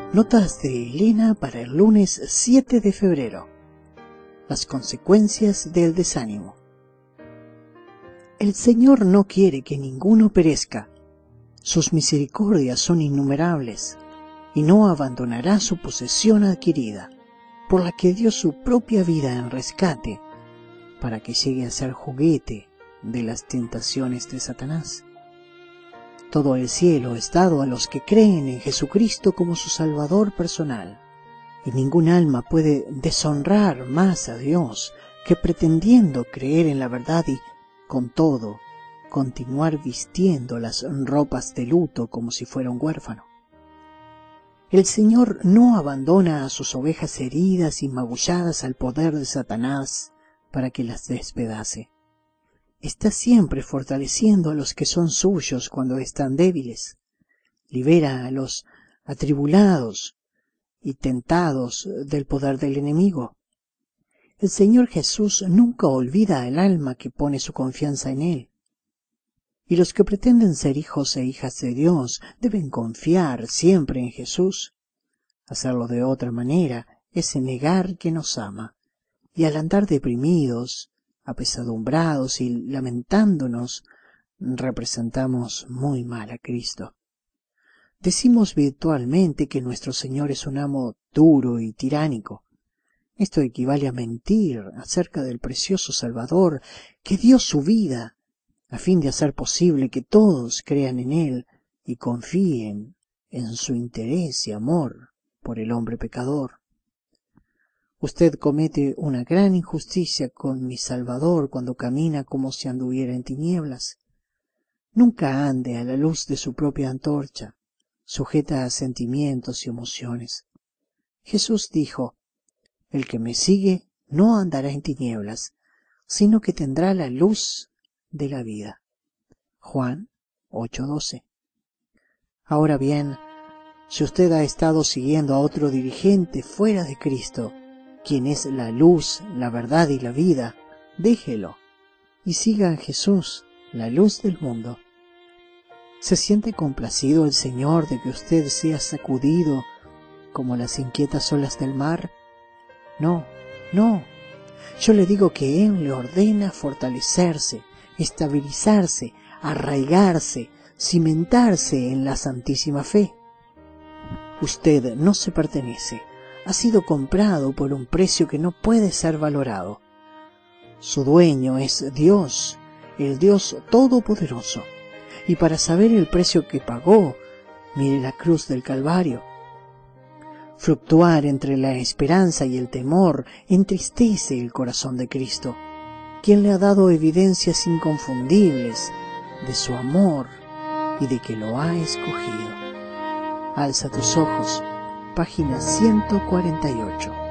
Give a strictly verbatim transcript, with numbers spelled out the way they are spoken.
Notas de Elena para el lunes siete de febrero. Las consecuencias del desánimo. El Señor no quiere que ninguno perezca. Sus misericordias son innumerables, y no abandonará su posesión adquirida, por la que dio su propia vida en rescate, para que llegue a ser juguete de las tentaciones de Satanás. Todo el cielo es dado a los que creen en Jesucristo como su Salvador personal, y ningún alma puede deshonrar más a Dios que pretendiendo creer en la verdad y, con todo, continuar vistiendo las ropas de luto como si fuera un huérfano. El Señor no abandona a sus ovejas heridas y magulladas al poder de Satanás para que las despedace. Está siempre fortaleciendo a los que son suyos cuando están débiles. Libera a los atribulados y tentados del poder del enemigo. El Señor Jesús nunca olvida al alma que pone su confianza en Él. Y los que pretenden ser hijos e hijas de Dios deben confiar siempre en Jesús. Hacerlo de otra manera es negar que nos ama, y al andar deprimidos, apesadumbrados y lamentándonos, representamos muy mal a Cristo. Decimos virtualmente que nuestro Señor es un amo duro y tiránico. Esto equivale a mentir acerca del precioso Salvador que dio su vida a fin de hacer posible que todos crean en Él y confíen en su interés y amor por el hombre pecador. Usted comete una gran injusticia con mi Salvador cuando camina como si anduviera en tinieblas. Nunca ande a la luz de su propia antorcha, sujeta a sentimientos y emociones. Jesús dijo, el que me sigue no andará en tinieblas, sino que tendrá la luz de la vida. Juan ocho doce. Ahora bien, si usted ha estado siguiendo a otro dirigente fuera de Cristo, quien es la luz, la verdad y la vida, déjelo y siga a Jesús, la luz del mundo. ¿Se siente complacido el Señor de que usted sea sacudido como las inquietas olas del mar? No, no. Yo le digo que Él le ordena fortalecerse, estabilizarse, arraigarse, cimentarse en la santísima fe. Usted no se pertenece. Ha sido comprado por un precio que no puede ser valorado. Su dueño es Dios, el Dios Todopoderoso. Y para saber el precio que pagó, mire la cruz del Calvario. Fluctuar entre la esperanza y el temor entristece el corazón de Cristo, quien le ha dado evidencias inconfundibles de su amor y de que lo ha escogido. Alza tus ojos. Página ciento cuarenta y ocho.